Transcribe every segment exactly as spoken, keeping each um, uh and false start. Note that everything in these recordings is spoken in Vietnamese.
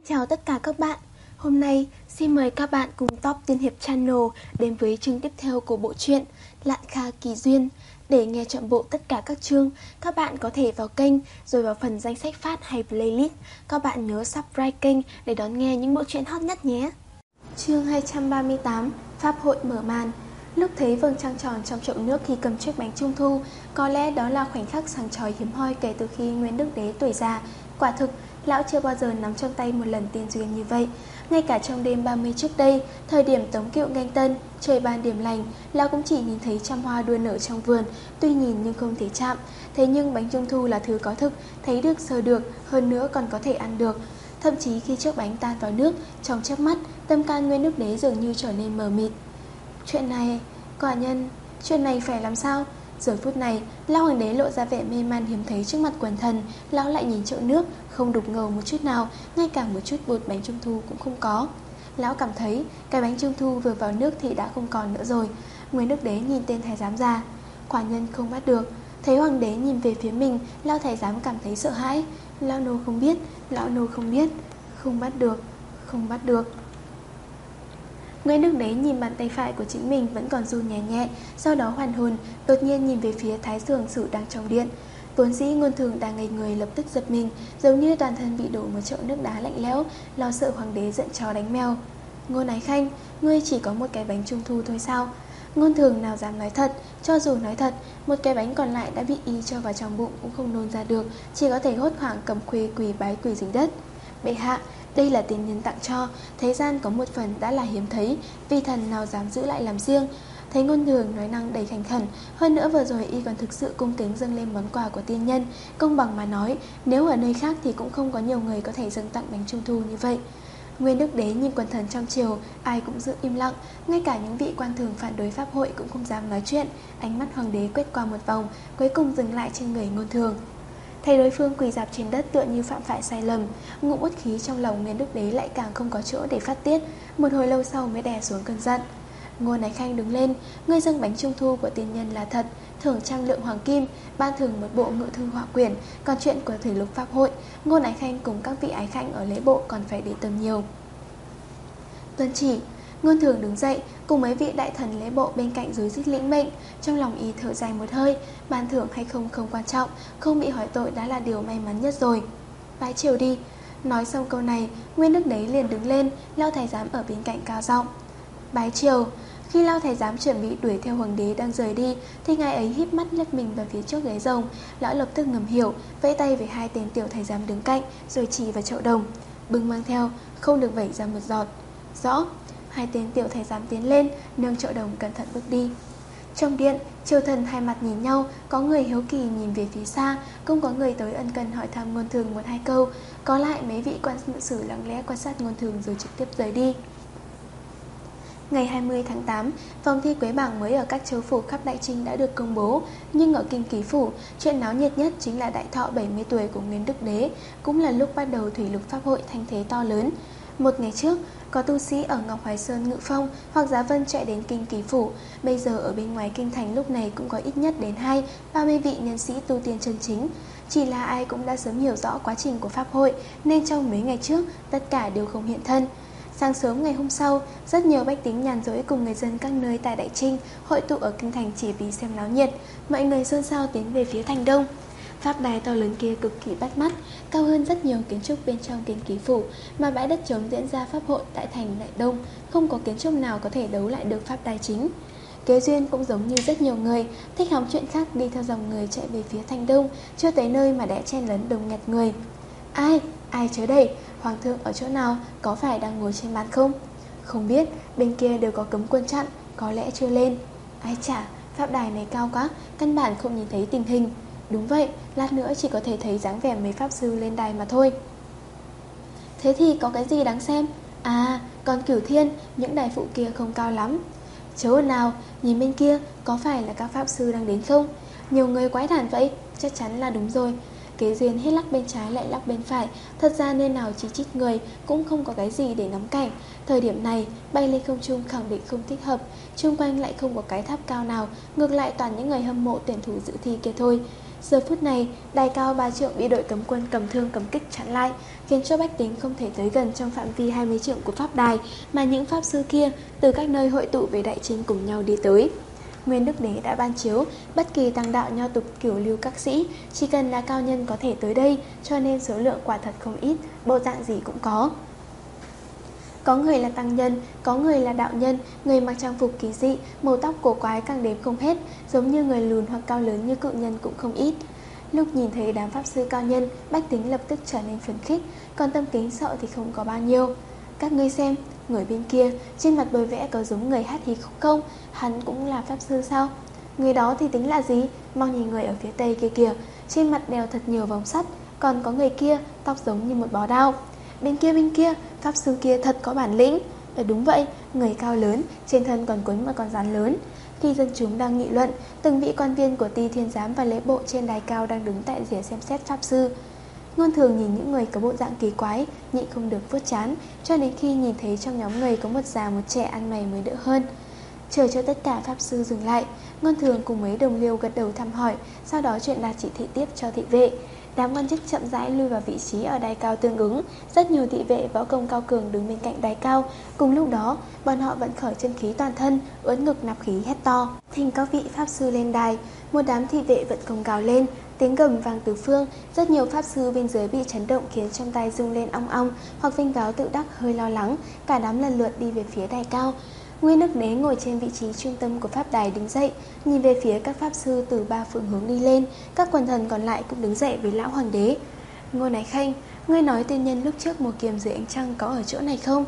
Chào tất cả các bạn. Hôm nay xin mời các bạn cùng Top Tiên Hiệp Channel đến với chương tiếp theo của bộ truyện Lạn Kha Kỳ Duyên. Để nghe trọn bộ tất cả các chương, các bạn có thể vào kênh rồi vào phần danh sách phát hay playlist. Các bạn nhớ subscribe kênh để đón nghe những bộ truyện hot nhất nhé. Chương hai trăm ba mươi tám, Pháp hội mở màn. Lúc thấy vầng trăng tròn trong chậu nước khi cầm chiếc bánh trung thu, có lẽ đó là khoảnh khắc sáng chói hiếm hoi kể từ khi Nguyễn Đức Đế tuổi già. Quả thực, lão chưa bao giờ nắm trong tay một lần tiên duyên như vậy. Ngay cả trong đêm ba mươi trước đây, thời điểm Tống Kiệu nghênh tân, trời ban điểm lành, lão cũng chỉ nhìn thấy trăm hoa đua nở trong vườn, tuy nhìn nhưng không thể chạm. Thế nhưng bánh trung thu là thứ có thực, thấy được sờ được, hơn nữa còn có thể ăn được. Thậm chí khi chiếc bánh tan vào nước, trong chớp mắt, tâm can Nguyễn Đức Đế dường như trở nên mờ mịt. Chuyện này, quả nhân, chuyện này phải làm sao? Giờ phút này, lão hoàng đế lộ ra vẻ mê man hiếm thấy trước mặt quần thần. Lão lại nhìn chậu nước, không đục ngầu một chút nào, ngay cả một chút bột bánh trung thu cũng không có. Lão cảm thấy cái bánh trung thu vừa vào nước thì đã không còn nữa rồi. Nguyễn Đức Đế nhìn tên thái giám già, quả nhân không bắt được. Thấy hoàng đế nhìn về phía mình, lão thái giám cảm thấy sợ hãi. Lão nô không biết, lão nô không biết, không bắt được, không bắt được. Nguyễn Đức Đế nhìn bàn tay phải của chính mình vẫn còn run nhẹ nhẹ, sau đó hoàn hồn, đột nhiên nhìn về phía Thái Dường Sử đang trong điện. Vốn dĩ Ngôn Thường đang ngây người lập tức giật mình, giống như toàn thân bị đổ một chậu nước đá lạnh lẽo, lo sợ hoàng đế giận chó đánh mèo. Ngôn Ái Khanh, ngươi chỉ có một cái bánh trung thu thôi sao? Ngôn Thường nào dám nói thật, cho dù nói thật, một cái bánh còn lại đã bị y cho vào trong bụng cũng không nôn ra được, chỉ có thể hốt hoảng cầm khuê quỳ bái quỳ dưới đất. Bệ hạ, đây là tiền nhân tặng cho, thế gian có một phần đã là hiếm thấy, vi thần nào dám giữ lại làm riêng. Thấy Ngôn Thường nói năng đầy thành khẩn, hơn nữa vừa rồi y còn thực sự cung kính dâng lên món quà của tiên nhân. Công bằng mà nói, nếu ở nơi khác thì cũng không có nhiều người có thể dâng tặng bánh trung thu như vậy. Nguyên Đức Đế nhìn quần thần trong triều, ai cũng giữ im lặng, ngay cả những vị quan thường phản đối pháp hội cũng không dám nói chuyện. Ánh mắt hoàng đế quét qua một vòng, cuối cùng dừng lại trên người Ngôn Thường. Thấy đối phương quỳ dạp trên đất tựa như phạm phải sai lầm, ngụ uất khí trong lòng Nguyên Đức Đế lại càng không có chỗ để phát tiết. Một hồi lâu sau mới đè xuống cơn giận. Ngôn Ái Khanh đứng lên, ngươi dâng bánh trung thu của tiên nhân là thật, thưởng trăm lượng hoàng kim, ban thưởng một bộ ngự thư họa quyển. Còn chuyện của thủy lục pháp hội, Ngôn Ái Khanh cùng các vị ái khanh ở lễ bộ còn phải để tâm nhiều. Tuân chỉ. Ngôn Thường đứng dậy, cùng mấy vị đại thần lễ bộ bên cạnh rối rít lĩnh mệnh. Trong lòng y thở dài một hơi, ban thưởng hay không không quan trọng, không bị hỏi tội đã là điều may mắn nhất rồi. Bái triều đi. Nói xong câu này, Nguyên Đức Đế liền đứng lên, Lao thái giám ở bên cạnh cao giọng, bái triều. Khi Lao thái giám chuẩn bị đuổi theo hoàng đế đang rời đi, thì ngài ấy híp mắt lướt mình vào phía trước ghế rồng. Lão lập tức ngầm hiểu, vẫy tay với hai tên tiểu thái giám đứng cạnh, rồi chỉ vào chậu đồng, bưng mang theo, không được vẩy ra một giọt. Rõ. Hai tên tiểu thái giám tiến lên, nâng chậu đồng cẩn thận bước đi. Trong điện, triều thần hai mặt nhìn nhau, có người hiếu kỳ nhìn về phía xa, cũng có người tới ân cần hỏi thăm Ngôn Thường một hai câu. Có lại mấy vị quan ngự sử lặng lẽ quan sát Ngôn Thường rồi trực tiếp rời đi. Ngày hai mươi tháng tám, vòng thi quế bảng mới ở các châu phủ khắp Đại Trinh đã được công bố. Nhưng ở Kinh Ký Phủ, chuyện náo nhiệt nhất chính là đại thọ bảy mươi tuổi của Nguyên Đức Đế, cũng là lúc bắt đầu thủy lục pháp hội thanh thế to lớn. Một ngày trước, có tu sĩ ở Ngọc Hoài Sơn Ngự Phong hoặc Giá Vân chạy đến Kinh Ký Phủ. Bây giờ ở bên ngoài kinh thành lúc này cũng có ít nhất đến hai ba mươi vị nhân sĩ tu tiên chân chính. Chỉ là ai cũng đã sớm hiểu rõ quá trình của pháp hội, nên trong mấy ngày trước tất cả đều không hiện thân. Sáng sớm ngày hôm sau, rất nhiều bách tính nhàn rỗi cùng người dân các nơi tại Đại Trinh hội tụ ở kinh thành chỉ vì xem náo nhiệt. Mọi người xôn xao tiến về phía thành đông. Pháp đài to lớn kia cực kỳ bắt mắt, cao hơn rất nhiều kiến trúc bên trong Kinh Ký Phủ, mà bãi đất trống diễn ra pháp hội tại thành Đại Đông không có kiến trúc nào có thể đấu lại được pháp đài chính. Kế duyên cũng giống như rất nhiều người thích hóng chuyện khác, đi theo dòng người chạy về phía thành đông, chưa tới nơi mà đã chen lấn đông nghẹt người. Ai, ai chớ đẩy, hoàng thượng ở chỗ nào, có phải đang ngồi trên bàn không? Không biết, bên kia đều có cấm quân chặn, có lẽ chưa lên. Ai chả, pháp đài này cao quá, căn bản không nhìn thấy tình hình. Đúng vậy, lát nữa chỉ có thể thấy dáng vẻ mấy pháp sư lên đài mà thôi. Thế thì có cái gì đáng xem? À, còn Cửu Thiên, những đài phụ kia không cao lắm. Chớ ồn nào, nhìn bên kia, có phải là các pháp sư đang đến không? Nhiều người quái đản vậy, chắc chắn là đúng rồi. Kế duyên hết lắc bên trái lại lắc bên phải, thật ra nơi nào chỉ chít người cũng không có cái gì để ngắm cảnh. Thời điểm này, bay lên không trung khẳng định không thích hợp, xung quanh lại không có cái tháp cao nào, ngược lại toàn những người hâm mộ tuyển thủ dự thi kia thôi. Giờ phút này, đài cao ba trượng bị đội cấm quân cầm thương cầm kích chặn lại, khiến cho bách tính không thể tới gần trong phạm vi hai mươi trượng của pháp đài, mà những pháp sư kia từ các nơi hội tụ về đại trinh cùng nhau đi tới. Nguyên Đức Đế đã ban chiếu, bất kỳ tăng đạo nho tục kiểu lưu các sĩ, chỉ cần là cao nhân có thể tới đây, cho nên số lượng quả thật không ít, bộ dạng gì cũng có. Có người là tăng nhân, có người là đạo nhân, người mặc trang phục kỳ dị, màu tóc cổ quái càng đếm không hết, giống như người lùn hoặc cao lớn như cự nhân cũng không ít. Lúc nhìn thấy đám pháp sư cao nhân, bách tính lập tức trở nên phấn khích, còn tâm kính sợ thì không có bao nhiêu. Các ngươi xem, người bên kia, trên mặt bôi vẽ có giống người hát hí khúc không? Hắn cũng là pháp sư sao? Người đó thì tính là gì? Mau nhìn người ở phía tây kia kìa, trên mặt đeo thật nhiều vòng sắt, còn có người kia, tóc giống như một bó đao. Bên kia bên kia, pháp sư kia thật có bản lĩnh. Ờ đúng vậy, người cao lớn, trên thân còn quấn một con rắn lớn. Khi dân chúng đang nghị luận, từng vị quan viên của Ty Thiên Giám và lễ bộ trên đài cao đang đứng tại rìa xem xét pháp sư. Ngôn Thường nhìn những người có bộ dạng kỳ quái, nhịn không được vuốt chán, cho đến khi nhìn thấy trong nhóm người có một già một trẻ ăn mày mới đỡ hơn. Chờ cho tất cả pháp sư dừng lại, Ngôn Thường cùng mấy đồng liêu gật đầu thăm hỏi, sau đó truyền đạt chỉ thị tiếp cho thị vệ. Đám quan chức chậm rãi lui vào vị trí ở đài cao tương ứng. Rất nhiều thị vệ võ công cao cường đứng bên cạnh đài cao. Cùng lúc đó, bọn họ vận khởi chân khí toàn thân, ưỡn ngực nạp khí hét to, thỉnh các vị pháp sư lên đài. Một đám thị vệ vận công gào lên, tiếng gầm vang tứ phương. Rất nhiều pháp sư bên dưới bị chấn động khiến trong tay rung lên ong ong, hoặc vinh váo tự đắc hơi lo lắng. Cả đám lần lượt đi về phía đài cao. Nguyên Đức Đế ngồi trên vị trí trung tâm của pháp đài đứng dậy, nhìn về phía các pháp sư từ ba phương hướng đi lên. Các quần thần còn lại cũng đứng dậy với lão hoàng đế. Ngô Nái Khanh, ngươi nói tiên nhân lúc trước mùa kiềm dưới ánh trăng có ở chỗ này không?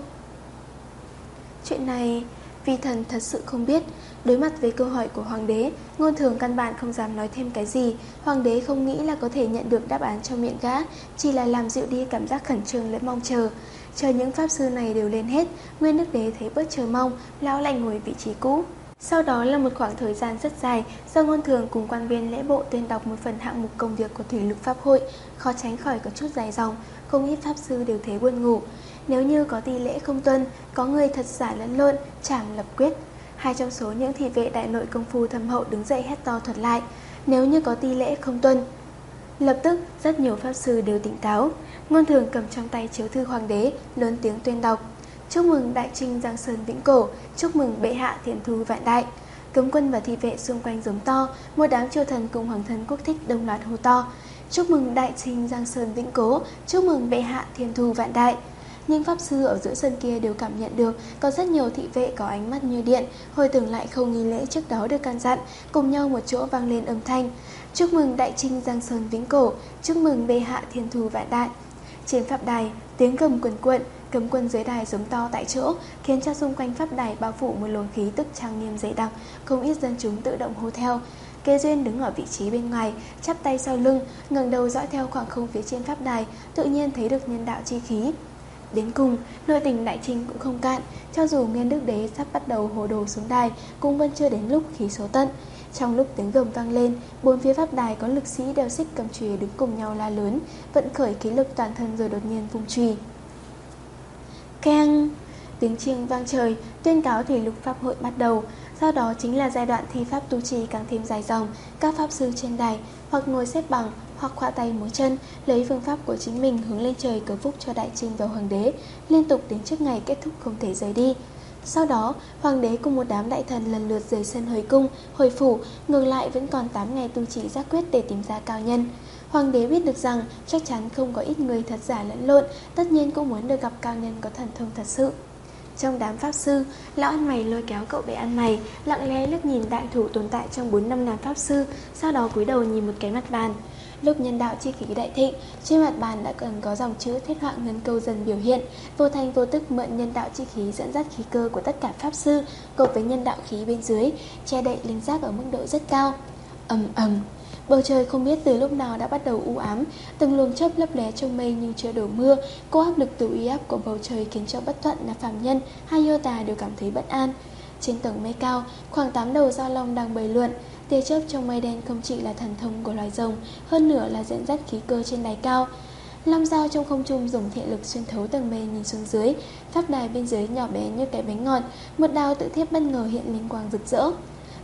Chuyện này vi thần thật sự không biết. Đối mặt với câu hỏi của hoàng đế, Ngôn Thường căn bản không dám nói thêm cái gì. Hoàng đế không nghĩ là có thể nhận được đáp án trong miệng gã, chỉ là làm dịu đi cảm giác khẩn trương lẫn mong chờ. Chờ những pháp sư này đều lên hết, Nguyên Đức Đế thấy bớt chờ mong, lão lại ngồi vị trí cũ. Sau đó là một khoảng thời gian rất dài, do Ngôn Thường cùng quan viên lễ bộ tuyên đọc một phần hạng mục công việc của Thủy Lục Pháp hội, khó tránh khỏi có chút dài dòng, không ít pháp sư đều thấy buồn ngủ. Nếu như có tỷ lễ không tuân, có người thật giả lẫn lộn, trảm lập quyết. Hai trong số những thị vệ đại nội công phu thâm hậu đứng dậy hét to thuật lại, nếu như có tỷ lễ không tuân. Lập tức, rất nhiều pháp sư đều tỉnh táo. Ngôn Thường cầm trong tay chiếu thư hoàng đế, lớn tiếng tuyên đọc. Chúc mừng đại trinh Giang Sơn vĩnh cổ, chúc mừng bệ hạ thiện thu vạn đại. Cấm quân và thị vệ xung quanh giống to, một đám triều thần cùng hoàng thân quốc thích đồng loạt hô to. Chúc mừng đại trinh Giang Sơn vĩnh cố, chúc mừng bệ hạ thiện thu vạn đại. Nhưng pháp sư ở giữa sân kia đều cảm nhận được có rất nhiều thị vệ có ánh mắt như điện, hồi tưởng lại khâu nghi lễ trước đó được căn dặn, cùng nhau một chỗ vang lên âm thanh. Chúc mừng đại trinh Giang Sơn vĩnh cổ, chúc mừng bệ hạ thiên thu vạn đại. Trên pháp đài, tiếng gầm quần quận, cấm quân dưới đài giống to tại chỗ, khiến cho xung quanh pháp đài bao phủ một luồng khí tức trang nghiêm dày đặc, không ít dân chúng tự động hô theo. Kế Duyên đứng ở vị trí bên ngoài, chắp tay sau lưng, ngẩng đầu dõi theo khoảng không phía trên pháp đài, tự nhiên thấy được nhân đạo chi khí. Đến cùng, nội tình đại trinh cũng không cạn, cho dù Nguyên Đức Đế sắp bắt đầu hồ đồ xuống đài, cũng vẫn chưa đến lúc khí số tận. Trong lúc tiếng gầm vang lên, bốn phía pháp đài có lực sĩ đeo xích cầm chùy đứng cùng nhau la lớn, vận khởi khí lực toàn thân rồi đột nhiên vung chùy. Keng! Tiếng chiêng vang trời, tuyên cáo Thủy Lục Pháp hội bắt đầu. Sau đó chính là giai đoạn thi pháp tu trì càng thêm dài dòng. Các pháp sư trên đài hoặc ngồi xếp bằng, hoặc khoa tay múa chân, lấy phương pháp của chính mình hướng lên trời cầu phúc cho đại trinh và hoàng đế, liên tục đến trước ngày kết thúc không thể rời đi. Sau đó, hoàng đế cùng một đám đại thần lần lượt rời sân hồi cung, hồi phủ, ngược lại vẫn còn tám ngày tu trì giác quyết để tìm ra cao nhân. Hoàng đế biết được rằng chắc chắn không có ít người thật giả lẫn lộn, tất nhiên cũng muốn được gặp cao nhân có thần thông thật sự. Trong đám pháp sư, lão ăn mày lôi kéo cậu bé ăn mày, lặng lẽ liếc nhìn đại thủ tồn tại trong bốn năm ngàn pháp sư, sau đó cúi đầu nhìn một cái mặt bàn. Lúc nhân đạo chi khí đại thịnh, trên mặt bàn đã cần có dòng chữ thiết họa ngân câu dần biểu hiện, vô thành vô tức mượn nhân đạo chi khí dẫn dắt khí cơ của tất cả pháp sư, gộp với nhân đạo khí bên dưới, che đậy linh giác ở mức độ rất cao. Ầm ầm, bầu trời không biết từ lúc nào đã bắt đầu u ám, từng luồng chớp lấp lé trong mây nhưng chưa đổ mưa. Cô áp lực từ uy áp của bầu trời khiến cho Bất Thuận là phàm nhân hay yêu tà đều cảm thấy bất an. Trên tầng mây cao, khoảng tám đầu dao long đang bày luận. Tia chớp trong mây đen không chỉ là thần thông của loài rồng, hơn nữa là dẫn dắt khí cơ trên đài cao. Long dao trong không trung dùng thiện lực xuyên thấu tầng mây nhìn xuống dưới. Pháp đài bên dưới nhỏ bé như cái bánh ngọt, một đao tự thiếp bất ngờ hiện linh quang rực rỡ.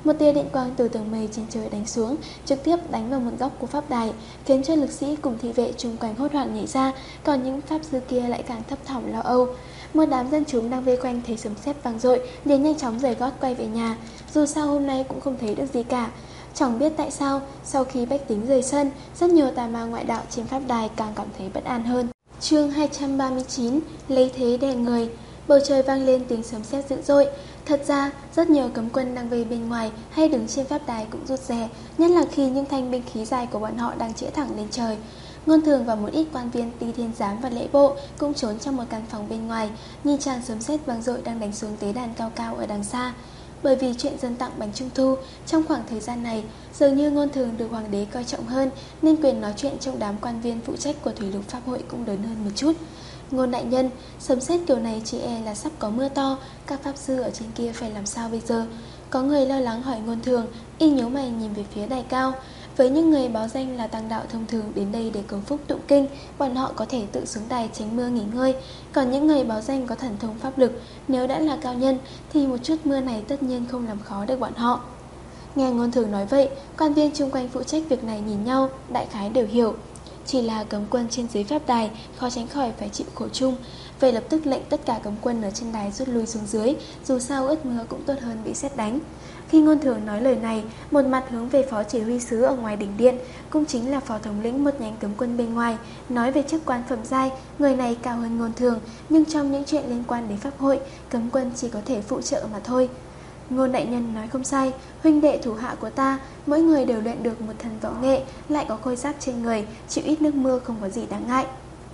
Một tia điện quang từ tầng mây trên trời đánh xuống, trực tiếp đánh vào một góc của pháp đài, khiến cho lực sĩ cùng thị vệ chung quanh hốt hoảng nhảy ra, còn những pháp sư kia lại càng thấp thỏm lo âu. Một đám dân chúng đang vây quanh thấy sấm sét vang dội, liền nhanh chóng rời gót quay về nhà. Dù sao hôm nay cũng không thấy được gì cả. Chẳng biết tại sao, sau khi bách tính rời sân, rất nhiều tà ma ngoại đạo trên pháp đài càng cảm thấy bất an hơn. Chương hai trăm ba mươi chín, lấy thế đè người. Bầu trời vang lên tiếng sấm sét dữ dội. Thật ra, rất nhiều cấm quân đang vây bên ngoài hay đứng trên pháp đài cũng rụt rè, nhất là khi những thanh binh khí dài của bọn họ đang chĩa thẳng lên trời. Ngôn Thường và một ít quan viên Ti Thiên Giám và lễ bộ cũng trốn trong một căn phòng bên ngoài, nhìn tràn sấm sét vang dội đang đánh xuống tế đàn cao cao ở đằng xa. Bởi vì chuyện dân tặng bánh trung thu, trong khoảng thời gian này, dường như Ngôn Thường được hoàng đế coi trọng hơn, nên quyền nói chuyện trong đám quan viên phụ trách của Thủy Lục Pháp hội cũng lớn hơn một chút. Ngôn đại nhân, sấm sét kiểu này chỉ e là sắp có mưa to, các pháp sư ở trên kia phải làm sao bây giờ? Có người lo lắng hỏi Ngôn Thường, y nhíu mày nhìn về phía đài cao. Với những người báo danh là tăng đạo thông thường đến đây để cầu phúc tụng kinh, bọn họ có thể tự xuống đài tránh mưa nghỉ ngơi. Còn những người báo danh có thần thông pháp lực, nếu đã là cao nhân thì một chút mưa này tất nhiên không làm khó được bọn họ. Nghe Ngôn Thường nói vậy, quan viên chung quanh phụ trách việc này nhìn nhau, đại khái đều hiểu. Chỉ là cấm quân trên dưới pháp đài, khó tránh khỏi phải chịu khổ chung. Vậy lập tức lệnh tất cả cấm quân ở trên đài rút lui xuống dưới, dù sao ướt mưa cũng tốt hơn bị sét đánh. Khi Ngôn Thường nói lời này, một mặt hướng về phó chỉ huy sứ ở ngoài đỉnh điện, cũng chính là phó thống lĩnh một nhánh cấm quân bên ngoài, nói về chức quan phẩm giai, người này cao hơn Ngôn Thường, nhưng trong những chuyện liên quan đến pháp hội, cấm quân chỉ có thể phụ trợ mà thôi. Ngôn đại nhân nói không sai, huynh đệ thủ hạ của ta, mỗi người đều luyện được một thần võ nghệ, lại có khôi giáp trên người, chịu ít nước mưa không có gì đáng ngại.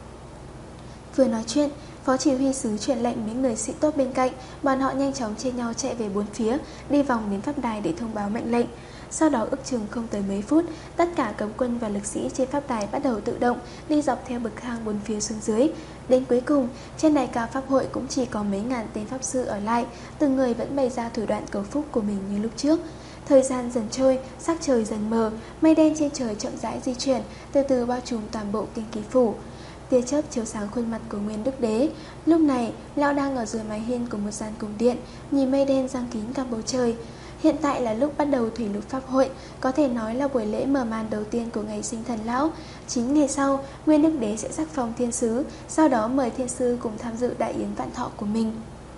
Vừa nói chuyện, phó chỉ huy sứ truyền lệnh những người sĩ tốt bên cạnh, bọn họ nhanh chóng chia nhau chạy về bốn phía, đi vòng đến pháp đài để thông báo mệnh lệnh. Sau đó ước chừng không tới mấy phút, tất cả cấm quân và lực sĩ trên pháp đài bắt đầu tự động đi dọc theo bậc thang bốn phía xuống dưới. Đến cuối cùng, trên đài cao pháp hội cũng chỉ có mấy ngàn tên pháp sư ở lại, từng người vẫn bày ra thủ đoạn cầu phúc của mình như lúc trước. Thời gian dần trôi, sắc trời dần mờ, mây đen trên trời chậm rãi di chuyển, từ từ bao trùm toàn bộ kinh kỳ phủ. Tia chớp chiếu sáng khuôn mặt của Nguyên Đức Đế. Lúc này, lão đang ở dưới mái hiên của một gian cung điện, nhìn mây đen giăng kín cả bầu trời. Hiện tại là lúc bắt đầu Thủy Lục Pháp hội, có thể nói là buổi lễ mở màn đầu tiên của ngày sinh thần lão. Chín ngày sau, Nguyên Đức Đế sẽ sắc phong thiên sứ, sau đó mời thiên sư cùng tham dự đại yến vạn thọ của mình.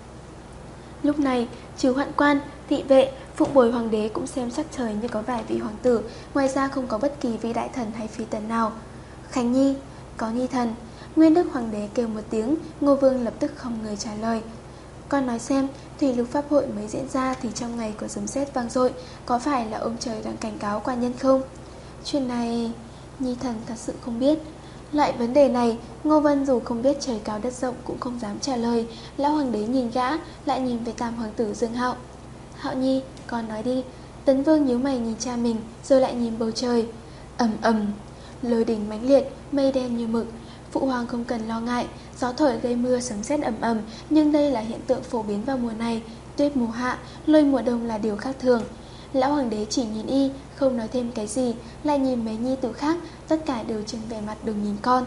Lúc này, trừ hoạn quan, thị vệ, phụng bồi hoàng đế cũng xem sắc trời như có vài vị hoàng tử, ngoài ra không có bất kỳ vị đại thần hay phi tần nào. Khánh Nhi, có nhi thần. Nguyên Đức hoàng đế kêu một tiếng, Ngô Vương lập tức không người trả lời. Con nói xem, Thủy Lục Pháp hội mới diễn ra thì trong ngày của sấm sét vang dội, có phải là ông trời đang cảnh cáo quan nhân không? Chuyện này, nhi thần thật sự không biết. Loại vấn đề này, Ngô Vân dù không biết trời cao đất rộng cũng không dám trả lời. Lão hoàng đế nhìn gã, lại nhìn về tam hoàng tử Dương Hạo. Hạo Nhi, con nói đi. Tấn Vương nhíu mày nhìn cha mình, rồi lại nhìn bầu trời. Ầm ầm, lôi đình mãnh liệt, mây đen như mực. Phụ hoàng không cần lo ngại, gió thổi gây mưa sấm sét ầm ầm, nhưng đây là hiện tượng phổ biến vào mùa này. Tuyết mùa hạ, lôi mùa đông là điều khác thường. Lão hoàng đế chỉ nhìn y, không nói thêm cái gì, lại nhìn mấy nhi tử khác, tất cả đều trưng vẻ mặt đừng nhìn con.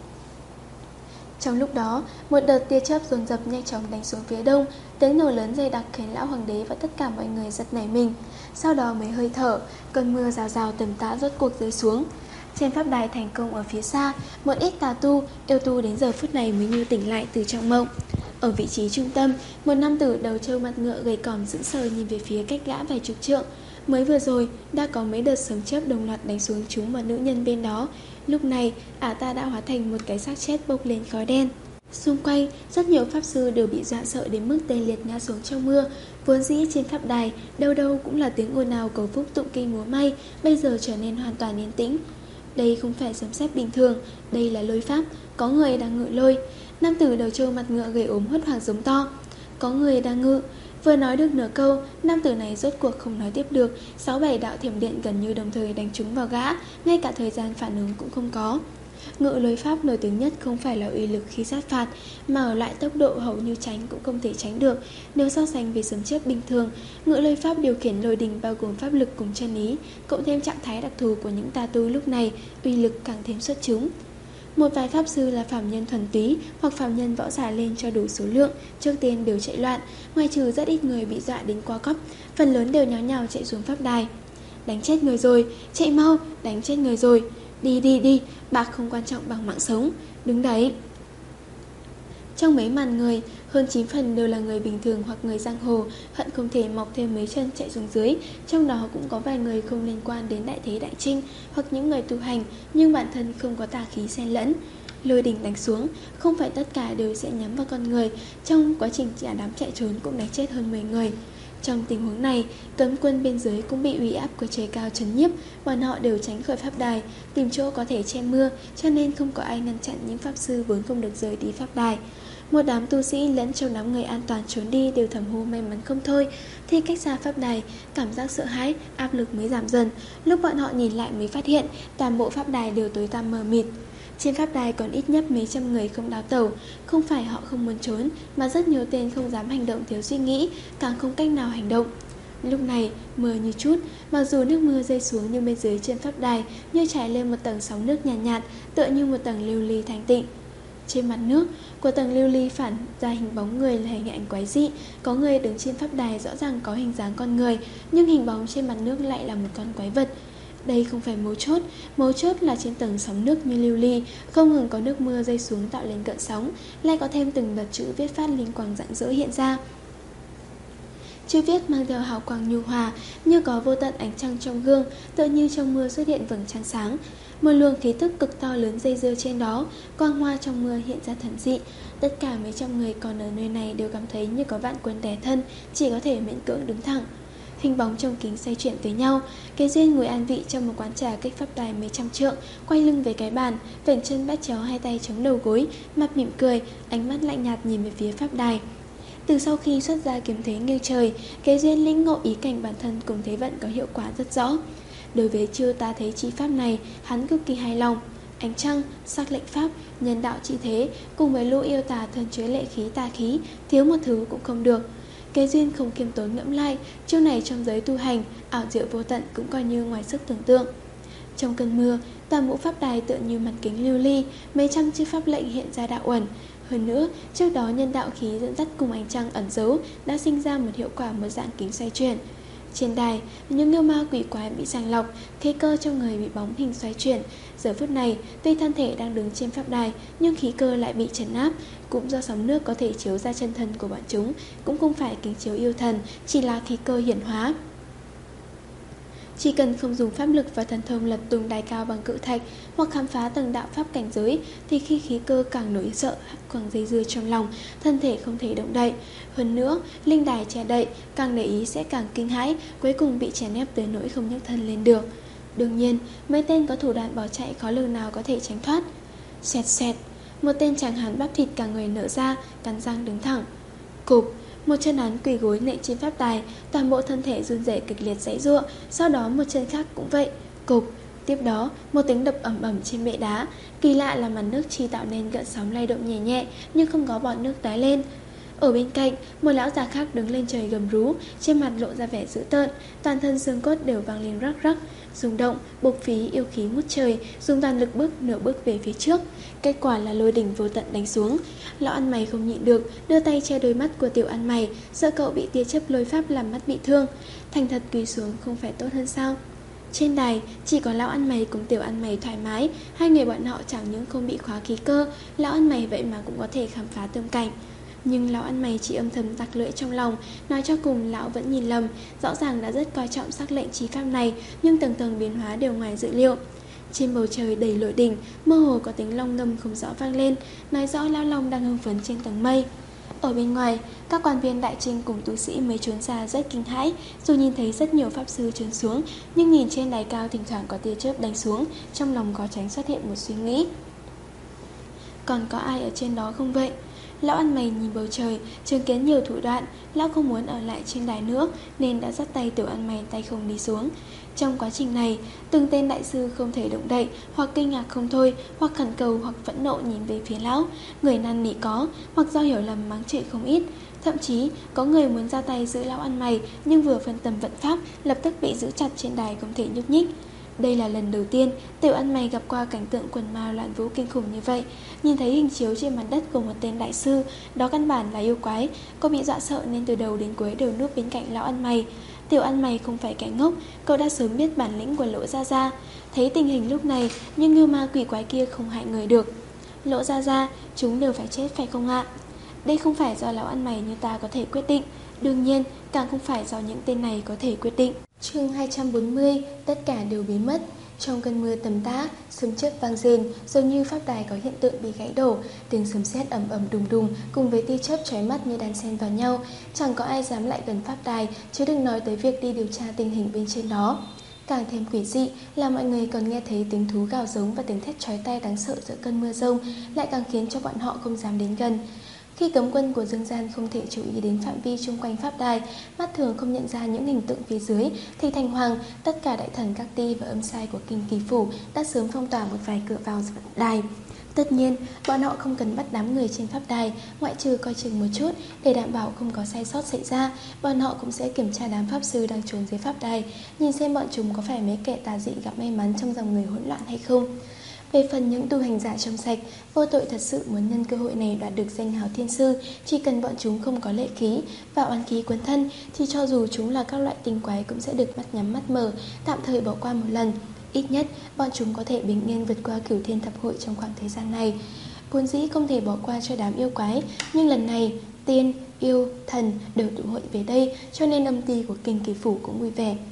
Trong lúc đó, một đợt tia chớp dồn dập nhanh chóng đánh xuống phía đông, tiếng nổ lớn dày đặc khiến lão hoàng đế và tất cả mọi người giật nảy mình. Sau đó mới hơi thở, cơn mưa rào rào tầm tã rốt cuộc rơi xuống. Trên pháp đài thành công ở phía xa, một ít tà tu, yêu tu đến giờ phút này mới như tỉnh lại từ trong mộng. Ở vị trí trung tâm, một nam tử đầu trâu mặt ngựa gầy còm sững sờ nhìn về phía cách gã vài chục trượng. Mới vừa rồi, đã có mấy đợt sấm chớp đồng loạt đánh xuống chúng và nữ nhân bên đó. Lúc này, ả ta đã hóa thành một cái xác chết bốc lên khói đen. Xung quanh, rất nhiều pháp sư đều bị dọa sợ đến mức tê liệt ngã xuống trong mưa. Vốn dĩ trên pháp đài, đâu đâu cũng là tiếng ồn ào cầu phúc tụng kinh múa may, bây giờ trở nên hoàn toàn yên tĩnh. Đây không phải sấm sét bình thường, đây là lôi pháp, có người đang ngự lôi. Nam tử đầu trâu mặt ngựa gầy ốm hốt hoảng giống to. Có người đang ngự. Vừa nói được nửa câu, nam tử này rốt cuộc không nói tiếp được. Sáu bảy đạo thiểm điện gần như đồng thời đánh trúng vào gã, ngay cả thời gian phản ứng cũng không có. Ngự lôi pháp nổi tiếng nhất không phải là uy lực khi sát phạt, mà ở loại tốc độ hầu như tránh cũng không thể tránh được. Nếu so sánh với sấm chớp bình thường, ngự lôi pháp điều khiển lôi đình bao gồm pháp lực cùng chân ý, cộng thêm trạng thái đặc thù của những tà tu lúc này, uy lực càng thêm xuất chúng. Một vài pháp sư là phạm nhân thuần túy hoặc phạm nhân võ giả lên cho đủ số lượng, trước tiên đều chạy loạn, ngoài trừ rất ít người bị dọa đến quá cấp, phần lớn đều nháo nhào chạy xuống pháp đài. Đánh chết người rồi, chạy mau, đánh chết người rồi, đi đi đi, bạc không quan trọng bằng mạng sống, đứng đấy. Trong mấy màn người, hơn chín phần đều là người bình thường hoặc người giang hồ, hận không thể mọc thêm mấy chân chạy xuống dưới. Trong đó cũng có vài người không liên quan đến đại thế đại trinh hoặc những người tu hành, nhưng bản thân không có tà khí xen lẫn. Lôi đình đánh xuống, không phải tất cả đều sẽ nhắm vào con người. Trong quá trình cả đám chạy trốn cũng đánh chết hơn mười người. Trong tình huống này, cấm quân bên dưới cũng bị uy áp của trời cao trấn nhiếp, bọn họ đều tránh khỏi pháp đài, tìm chỗ có thể che mưa, cho nên không có ai ngăn chặn những pháp sư vốn không được rời đi pháp đài. Một đám tu sĩ lẫn trong đám người an toàn trốn đi đều thầm hô may mắn không thôi. Thì cách xa pháp đài, cảm giác sợ hãi, áp lực mới giảm dần. Lúc bọn họ nhìn lại mới phát hiện toàn bộ pháp đài đều tối tăm mờ mịt. Trên pháp đài còn ít nhất mấy trăm người không đào tẩu. Không phải họ không muốn trốn, mà rất nhiều tên không dám hành động thiếu suy nghĩ, càng không cách nào hành động. Lúc này mưa như chút, mặc dù nước mưa rơi xuống nhưng bên dưới trên pháp đài như trải lên một tầng sóng nước nhàn nhạt, nhạt, tựa như một tầng lưu ly thanh tịnh. Trên mặt nước của tầng lưu ly phản ra hình bóng người là hình ảnh quái dị. Có người đứng trên pháp đài rõ ràng có hình dáng con người, nhưng hình bóng trên mặt nước lại là một con quái vật. Đây không phải mấu chốt, mấu chốt là trên tầng sóng nước như lưu ly, không ngừng có nước mưa rơi xuống tạo lên gợn sóng, lại có thêm từng đợt chữ viết phát linh quang rạng rỡ hiện ra. Chữ viết mang theo hào quang nhu hòa, như có vô tận ánh trăng trong gương, tựa như trong mưa xuất hiện vầng trăng sáng. Một luồng khí tức cực to lớn dây dưa trên đó, quang hoa trong mưa hiện ra thần dị. Tất cả mấy trăm người còn ở nơi này đều cảm thấy như có vạn quân đè thân, chỉ có thể miễn cưỡng đứng thẳng. Hình bóng trong kính xoay chuyển với nhau. Kế Duyên ngồi an vị trong một quán trà cách pháp đài mấy trăm trượng, quay lưng về cái bàn, vểnh chân bắt chéo hai tay chống đầu gối, mặt mỉm cười, ánh mắt lạnh nhạt nhìn về phía pháp đài. Từ sau khi xuất ra kiếm thế nghiêng trời, Kế Duyên lĩnh ngộ ý cảnh bản thân cùng thế vận có hiệu quả rất rõ. Đối với chiêu ta thấy chi pháp này, hắn cực kỳ hài lòng. Ánh trăng, sắc lệnh pháp, nhân đạo chi thế, cùng với lũ yêu tà thân chứa lệ khí tà khí, thiếu một thứ cũng không được. Kế Duyên không kiêm tốn ngẫm lại, chiêu này trong giới tu hành, ảo diệu vô tận cũng coi như ngoài sức tưởng tượng. Trong cơn mưa, toàn bộ pháp đài tựa như mặt kính lưu ly, mấy trăm chiếc pháp lệnh hiện ra đạo uẩn. Hơn nữa, trước đó nhân đạo khí dẫn dắt cùng ánh trăng ẩn giấu đã sinh ra một hiệu quả một dạng kính xoay chuyển. Trên đài, những yêu ma quỷ quái bị sàng lọc, khí cơ trong người bị bóng hình xoay chuyển. Giờ phút này, tuy thân thể đang đứng trên pháp đài, nhưng khí cơ lại bị trấn áp. Cũng do sóng nước có thể chiếu ra chân thân của bọn chúng, cũng không phải kính chiếu yêu thần, chỉ là khí cơ hiển hóa. Chỉ cần không dùng pháp lực và thần thông lật tung đài cao bằng cự thạch hoặc khám phá tầng đạo pháp cảnh giới, thì khi khí cơ càng nổi sợ, càng dây dưa trong lòng, thân thể không thể động đậy. Hơn nữa, linh đài che đậy, càng để ý sẽ càng kinh hãi, cuối cùng bị chèn ép tới nỗi không nhấc thân lên được. Đương nhiên, mấy tên có thủ đoạn bỏ chạy khó lường nào có thể tránh thoát. Xoẹt xoẹt, một tên chàng hán bắp thịt cả người nở ra, cắn răng đứng thẳng. Cụp, một chân hắn quỳ gối nện trên pháp đài, toàn bộ thân thể run rẩy kịch liệt giãy giụa, sau đó một chân khác cũng vậy. Cục, tiếp đó một tiếng đập ầm ầm trên bệ đá. Kỳ lạ là mặt nước chỉ tạo nên gợn sóng lay động nhẹ nhẹ, nhưng không có bọt nước tóe lên. Ở bên cạnh, một lão già khác đứng lên trời gầm rú, trên mặt lộ ra vẻ dữ tợn, toàn thân xương cốt đều vang lên rắc rắc, rung động, bộc phí yêu khí ngút trời, dùng toàn lực bước nửa bước về phía trước. Kết quả là lôi đỉnh vô tận đánh xuống. Lão ăn mày không nhịn được, đưa tay che đôi mắt của tiểu ăn mày, sợ cậu bị tia chớp lôi pháp làm mắt bị thương. Thành thật quỳ xuống không phải tốt hơn sao? Trên đài, chỉ có lão ăn mày cùng tiểu ăn mày thoải mái, hai người bọn họ chẳng những không bị khóa khí cơ, lão ăn mày vậy mà cũng có thể khám phá tâm cảnh. Nhưng lão ăn mày chỉ âm thầm tặc lưỡi trong lòng, nói cho cùng lão vẫn nhìn lầm, rõ ràng đã rất coi trọng sắc lệnh chí pháp này, nhưng tầng tầng biến hóa đều ngoài dự liệu. Trên bầu trời đầy lội đỉnh, mơ hồ có tiếng long ngâm không rõ vang lên, nói rõ lão long đang hưng phấn trên tầng mây. Ở bên ngoài, các quan viên đại trinh cùng tu sĩ mới trốn ra rất kinh hãi, dù nhìn thấy rất nhiều pháp sư trốn xuống, nhưng nhìn trên đài cao thỉnh thoảng có tia chớp đánh xuống, trong lòng có tránh xuất hiện một suy nghĩ. Còn có ai ở trên đó không vậy? Lão ăn mày nhìn bầu trời, chứng kiến nhiều thủ đoạn, lão không muốn ở lại trên đài nữa nên đã dắt tay tiểu ăn mày tay không đi xuống. Trong quá trình này, từng tên đại sư không thể động đậy, hoặc kinh ngạc không thôi, hoặc khẩn cầu hoặc phẫn nộ nhìn về phía lão. Người năn nỉ có, hoặc do hiểu lầm mắng chửi không ít. Thậm chí có người muốn ra tay giữ lão ăn mày, nhưng vừa phân tầm vận pháp, lập tức bị giữ chặt trên đài không thể nhúc nhích. Đây là lần đầu tiên Tiểu Ăn Mày gặp qua cảnh tượng quần ma loạn vũ kinh khủng như vậy. Nhìn thấy hình chiếu trên mặt đất của một tên đại sư, đó căn bản là yêu quái. Cô bị dọa sợ nên từ đầu đến cuối đều núp bên cạnh Lão Ăn Mày. Tiểu Ăn Mày không phải kẻ ngốc, cậu đã sớm biết bản lĩnh của Lỗ Gia Gia. Thấy tình hình lúc này, nhưng ngưu ma quỷ quái kia không hại người được. Lỗ Gia Gia, chúng đều phải chết phải không ạ? Đây không phải do Lão Ăn Mày như ta có thể quyết định. Đương nhiên, càng không phải do những tên này có thể quyết định. Chương hai trăm bốn mươi, tất cả đều biến mất. Trong cơn mưa tầm tã, sấm chớp vang rền, giống như pháp đài có hiện tượng bị gãy đổ, tiếng sấm sét ầm ầm đùng đùng cùng với tia chớp chói mắt như đan xen vào nhau, chẳng có ai dám lại gần pháp đài, chứ đừng nói tới việc đi điều tra tình hình bên trên đó. Càng thêm quỷ dị là mọi người còn nghe thấy tiếng thú gào giống và tiếng thét chói tai đáng sợ giữa cơn mưa rông, lại càng khiến cho bọn họ không dám đến gần. Khi cấm quân của Dương Gian không thể chú ý đến phạm vi chung quanh pháp đài, mắt thường không nhận ra những hình tượng phía dưới, thì Thành Hoàng, tất cả đại thần các ti và âm sai của Kinh Kỳ Phủ đã sớm phong tỏa một vài cửa vào pháp đài. Tất nhiên, bọn họ không cần bắt đám người trên pháp đài, ngoại trừ coi chừng một chút để đảm bảo không có sai sót xảy ra. Bọn họ cũng sẽ kiểm tra đám pháp sư đang trốn dưới pháp đài, nhìn xem bọn chúng có phải mấy kẻ tà dị gặp may mắn trong dòng người hỗn loạn hay không. Về phần những tu hành giả trong sạch, vô tội thật sự muốn nhân cơ hội này đoạt được danh hào thiên sư, chỉ cần bọn chúng không có lệ khí và oán khí quấn thân, thì cho dù chúng là các loại tinh quái cũng sẽ được mắt nhắm mắt mở, tạm thời bỏ qua một lần. Ít nhất, bọn chúng có thể bình yên vượt qua cửu thiên thập hội trong khoảng thời gian này. Vốn dĩ không thể bỏ qua cho đám yêu quái, nhưng lần này, tiên, yêu, thần đều tụ hội về đây, cho nên âm ty của Kinh Kỳ Phủ cũng vui vẻ.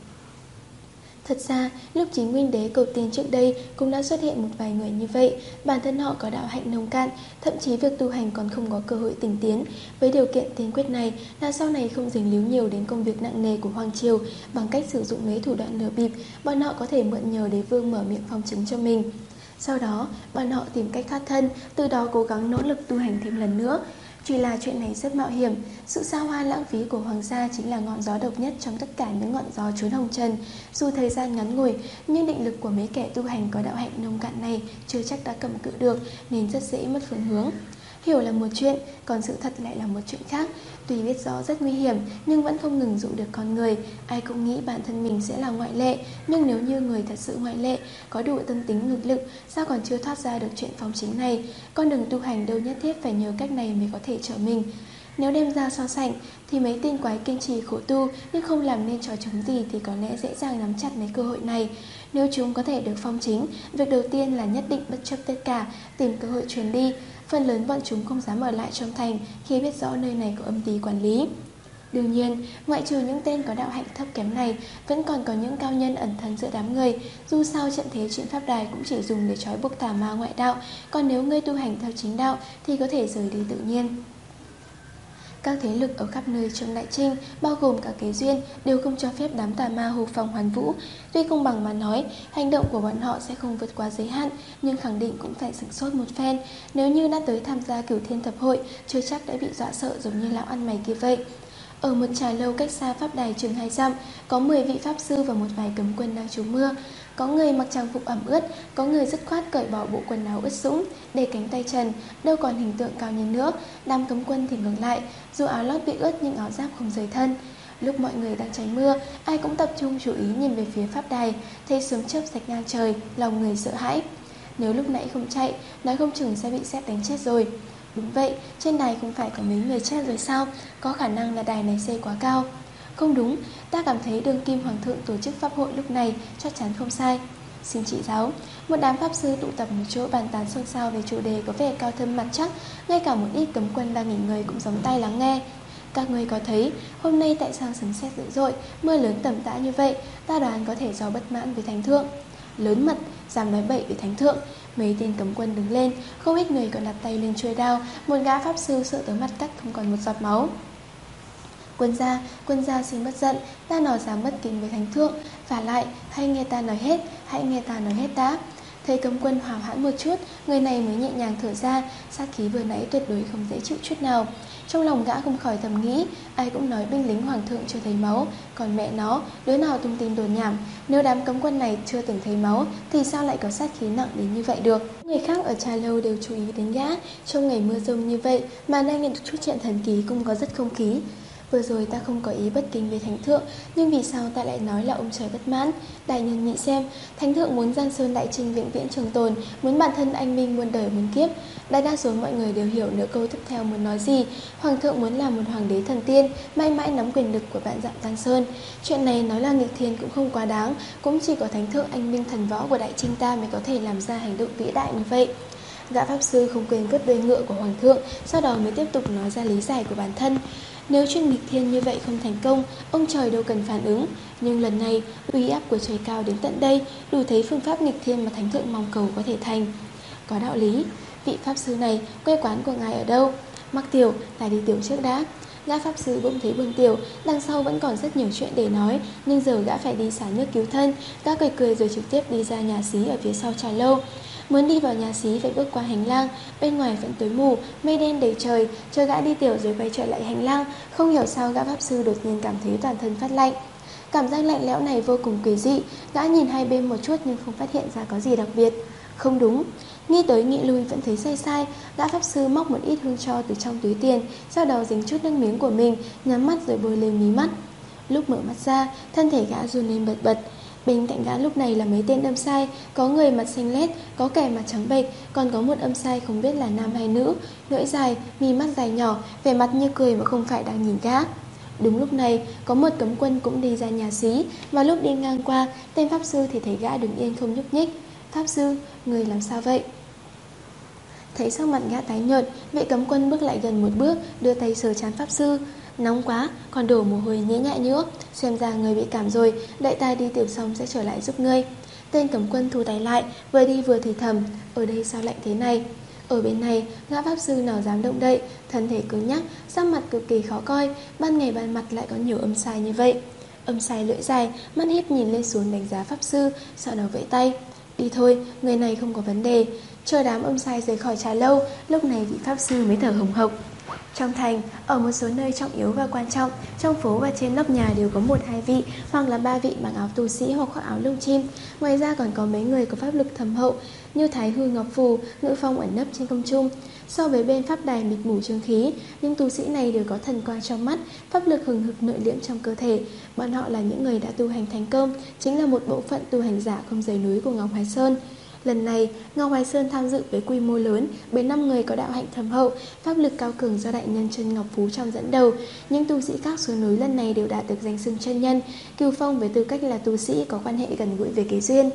Thật ra, lúc chính Nguyên Đế cầu tiên trước đây cũng đã xuất hiện một vài người như vậy. Bản thân họ có đạo hạnh nông cạn, thậm chí việc tu hành còn không có cơ hội tinh tiến. Với điều kiện tiên quyết này là sau này không dính líu nhiều đến công việc nặng nề của Hoàng Triều, bằng cách sử dụng mấy thủ đoạn lừa bịp, bọn họ có thể mượn nhờ đế vương mở miệng phong chính cho mình. Sau đó, bọn họ tìm cách thoát thân, từ đó cố gắng nỗ lực tu hành thêm lần nữa. Chỉ là chuyện này rất mạo hiểm. Sự xa hoa lãng phí của hoàng gia chính là ngọn gió độc nhất trong tất cả những ngọn gió trốn hồng trần. Dù thời gian ngắn ngủi, nhưng định lực của mấy kẻ tu hành có đạo hạnh nông cạn này chưa chắc đã cầm cự được, nên rất dễ mất phương hướng. Hiểu là một chuyện, còn sự thật lại là một chuyện khác. Tuy biết rõ rất nguy hiểm, nhưng vẫn không ngừng dụ được con người. Ai cũng nghĩ bản thân mình sẽ là ngoại lệ, nhưng nếu như người thật sự ngoại lệ, có đủ tâm tính ngực lực, sao còn chưa thoát ra được chuyện phóng chính này? Con đường tu hành đâu nhất thiết phải nhờ cách này mới có thể trở mình. Nếu đem ra so sánh, thì mấy tên quái kiên trì khổ tu nhưng không làm nên trò chống gì thì có lẽ dễ dàng nắm chặt mấy cơ hội này. Nếu chúng có thể được phong chính, việc đầu tiên là nhất định bất chấp tất cả, tìm cơ hội truyền đi. Phần lớn bọn chúng không dám ở lại trong thành khi biết rõ nơi này có âm ty quản lý. Đương nhiên, ngoại trừ những tên có đạo hạnh thấp kém này, vẫn còn có những cao nhân ẩn thân giữa đám người. Dù sao trận thế trên pháp đài cũng chỉ dùng để trói buộc tà ma ngoại đạo, còn nếu ngươi tu hành theo chính đạo thì có thể rời đi tự nhiên. Các thế lực ở khắp nơi trong Đại Trinh, bao gồm cả Kế Duyên, đều không cho phép đám tà ma hồ phong hoàn vũ. Tuy công bằng mà nói, hành động của bọn họ sẽ không vượt quá giới hạn, nhưng khẳng định cũng phải sửng sốt một phen. Nếu như đã tới tham gia cửu thiên thập hội, chưa chắc đã bị dọa sợ giống như lão ăn mày kia vậy. Ở một trà lâu cách xa pháp đài chừng hai dặm, có mười vị pháp sư và một vài cấm quân đang trú mưa. Có người mặc trang phục ẩm ướt, có người dứt khoát cởi bỏ bộ quần áo ướt sũng, để cánh tay trần, đâu còn hình tượng cao nhân nữa. Đám cấm quân thì ngược lại, dù áo lót bị ướt nhưng áo giáp không rời thân. Lúc mọi người đang tránh mưa, ai cũng tập trung chú ý nhìn về phía pháp đài, thấy sấm chớp rạch ngang trời, lòng người sợ hãi. Nếu lúc nãy không chạy, nói không chừng sẽ bị sét đánh chết rồi. Đúng vậy, trên đài không phải có mấy người chết rồi sao? Có khả năng là đài này xây quá cao. Không đúng, ta cảm thấy đương kim hoàng thượng tổ chức pháp hội lúc này chắc chắn không sai. Xin chỉ giáo. Một đám pháp sư tụ tập một chỗ bàn tán xôn xao về chủ đề có vẻ cao thâm mặt chắc. Ngay cả một ít cấm quân đang nghỉ ngơi cũng gióng tay lắng nghe. Các người có thấy hôm nay tại sao sấm sét dữ dội, mưa lớn tầm tã như vậy? Ta đoán có thể do bất mãn với thánh thượng. Lớn mật, dám nói bậy với thánh thượng. Mấy tên cấm quân đứng lên, không ít người còn đặt tay lên chuôi đao. Một gã pháp sư sợ tới mặt cắt không còn một giọt máu. Quân gia, quân gia xin bất giận, ta nào dám bất kính với thánh thượng. Và lại, hãy nghe ta nói hết, hãy nghe ta nói hết đã. Thấy cấm quân hào hãn một chút, người này mới nhẹ nhàng thở ra. Sát khí vừa nãy tuyệt đối không dễ chịu chút nào. Trong lòng gã không khỏi thầm nghĩ, ai cũng nói binh lính hoàng thượng chưa thấy máu, còn mẹ nó, đứa nào tung tin đồn nhảm. Nếu đám cấm quân này chưa từng thấy máu thì sao lại có sát khí nặng đến như vậy được? Người khác ở trà lâu đều chú ý đến gã. Trong ngày mưa rông như vậy mà đang nhận được chút chuyện thần kỳ cũng có rất không khí. Vừa rồi ta không có ý bất kính với thánh thượng, nhưng vì sao ta lại nói là ông trời bất mãn? Đại nhân nghĩ xem, thánh thượng muốn Giang Sơn Đại Trinh vĩnh viễn trường tồn, muốn bản thân anh minh muôn đời muôn kiếp. Đại đa số mọi người đều hiểu nửa câu tiếp theo muốn nói gì. Hoàng thượng muốn làm một hoàng đế thần tiên, mãi mãi nắm quyền lực của vạn dặm Giang Sơn. Chuyện này nói là nghịch thiên cũng không quá đáng, cũng chỉ có thánh thượng anh minh thần võ của Đại Trinh ta mới có thể làm ra hành động vĩ đại như vậy. Gã pháp sư không quên vứt đuôi ngựa của hoàng thượng, sau đó mới tiếp tục nói ra lý giải của bản thân. Nếu chuyện nghịch thiên như vậy không thành công, ông trời đâu cần phản ứng. Nhưng lần này, uy áp của trời cao đến tận đây, đủ thấy phương pháp nghịch thiên mà thánh thượng mong cầu có thể thành. Có đạo lý. Vị pháp sư này, quê quán của ngài ở đâu? Mắc Tiểu, ta đi tiểu trước đã. Gã pháp sư bỗng thấy buồn tiểu, đằng sau vẫn còn rất nhiều chuyện để nói, nhưng giờ gã phải đi xả nước cứu thân. Gã cười cười rồi trực tiếp đi ra nhà xí ở phía sau trà lâu. Muốn đi vào nhà xí phải bước qua hành lang, bên ngoài vẫn tối mù, mây đen đầy trời, chờ gã đi tiểu rồi quay trở lại hành lang. Không hiểu sao gã pháp sư đột nhiên cảm thấy toàn thân phát lạnh. Cảm giác lạnh lẽo này vô cùng kỳ dị. Gã nhìn hai bên một chút nhưng không phát hiện ra có gì đặc biệt. Không đúng. Nghĩ tới nghĩ lui vẫn thấy sai sai. Gã pháp sư móc một ít hương tro từ trong túi tiền, sau đó dính chút nước miếng của mình, nhắm mắt rồi bôi lên mí mắt. Lúc mở mắt ra, thân thể gã run lên bật bật. Bên cạnh gã lúc này là mấy tên âm sai, có người mặt xanh lét, có kẻ mặt trắng bệch, còn có một âm sai không biết là nam hay nữ, lưỡi dài, mi mắt dài nhỏ, vẻ mặt như cười mà không phải đang nhìn gã. Đúng lúc này, có một cấm quân cũng đi ra nhà xí, và lúc đi ngang qua, tên pháp sư thì thấy gã đứng yên không nhúc nhích. Pháp sư, người làm sao vậy? Thấy sắc mặt gã tái nhợt, vị cấm quân bước lại gần một bước, đưa tay sờ trán pháp sư. Nóng quá, còn đổ mồ hôi nhễ nhại nữa. Xem ra người bị cảm rồi, đợi ta đi tiểu xong sẽ trở lại giúp ngươi. Tên cấm quân thu tay lại, vừa đi vừa thì thầm, ở đây sao lạnh thế này? Ở bên này, gã pháp sư nào dám động đậy, thân thể cứng nhắc, sắc mặt cực kỳ khó coi. Ban ngày ban mặt lại có nhiều âm sai như vậy. Âm sai lưỡi dài, mắt híp nhìn lên xuống đánh giá pháp sư, sau đó vẫy tay. Đi thôi, người này không có vấn đề. Chờ đám âm sai rời khỏi trà lâu, lúc này vị pháp sư mới thở hồng hộc. Trong thành, ở một số nơi trọng yếu và quan trọng, trong phố và trên nóc nhà đều có một hai vị hoặc là ba vị mặc áo tu sĩ hoặc khoác áo lông chim. Ngoài ra còn có mấy người có pháp lực thâm hậu như Thái Hư Ngọc Phù, Ngự Phong ẩn nấp trên không trung. So với bên pháp đài mịt mù trương khí, những tu sĩ này đều có thần quang trong mắt, pháp lực hừng hực nội liễm trong cơ thể. Bọn họ là những người đã tu hành thành công, chính là một bộ phận tu hành giả không rời núi của Ngọc Hoài Sơn. Lần này, Ngọc Hoài Sơn tham dự với quy mô lớn, bởi năm người có đạo hạnh thâm hậu, pháp lực cao cường do đại nhân Chân Ngọc Phú trong dẫn đầu. Những tu sĩ khác xuống núi lần này đều đạt được danh xưng chân nhân. Cửu Phong với tư cách là tu sĩ có quan hệ gần gũi với kế duyên.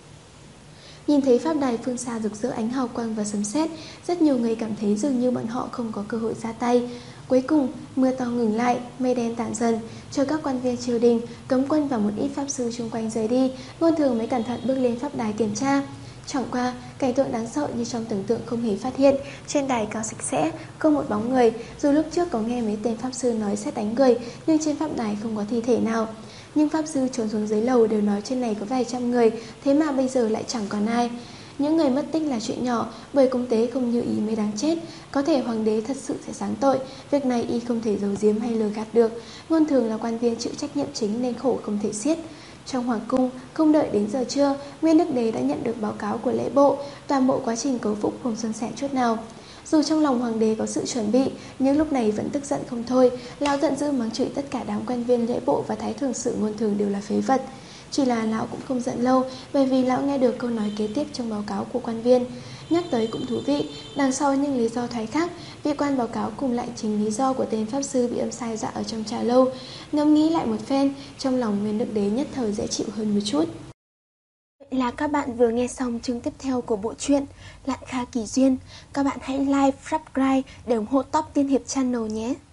Nhìn thấy pháp đài phương xa rực rỡ ánh hào quang và sấm sét, rất nhiều người cảm thấy dường như bọn họ không có cơ hội ra tay. Cuối cùng, mưa to ngừng lại, mây đen tản dần, chờ các quan viên triều đình, cấm quân và một ít pháp sư xung quanh rời đi, Ngôn Thường mới cẩn thận bước lên pháp đài kiểm tra. Chẳng qua, cảnh tượng đáng sợ như trong tưởng tượng không hề phát hiện. Trên đài cao sạch sẽ, không một bóng người. Dù lúc trước có nghe mấy tên pháp sư nói xét đánh người, nhưng trên pháp đài không có thi thể nào. Nhưng pháp sư trốn xuống dưới lầu đều nói trên này có vài trăm người, thế mà bây giờ lại chẳng còn ai. Những người mất tích là chuyện nhỏ, bởi cung tế không như ý mới đáng chết. Có thể hoàng đế thật sự sẽ giáng tội, việc này y không thể giấu giếm hay lừa gạt được. Ngôn Thường là quan viên chịu trách nhiệm chính nên khổ không thể xiết. Trong hoàng cung, không đợi đến giờ trưa, Nguyên Đức Đế đã nhận được báo cáo của lễ bộ, toàn bộ quá trình cấu phục không suôn sẻ chút nào. Dù trong lòng hoàng đế có sự chuẩn bị, nhưng lúc này vẫn tức giận không thôi. Lão giận dữ mắng chửi tất cả đám quan viên lễ bộ và thái thường sự Ngôn Thường đều là phế vật. Chỉ là lão cũng không giận lâu, bởi vì lão nghe được câu nói kế tiếp trong báo cáo của quan viên. Nhắc tới cũng thú vị, đằng sau những lý do thoái thác, vị quan báo cáo cùng lại chính lý do của tên pháp sư bị âm sai dọa ở trong trà lâu. Ngẫm nghĩ lại một phen, trong lòng Nguyên Đức Đế nhất thời dễ chịu hơn một chút. Vậy là các bạn vừa nghe xong chương tiếp theo của bộ truyện Lạn Kha Kỳ Duyên. Các bạn hãy like, subscribe để ủng hộ Top Tiên Hiệp Channel nhé.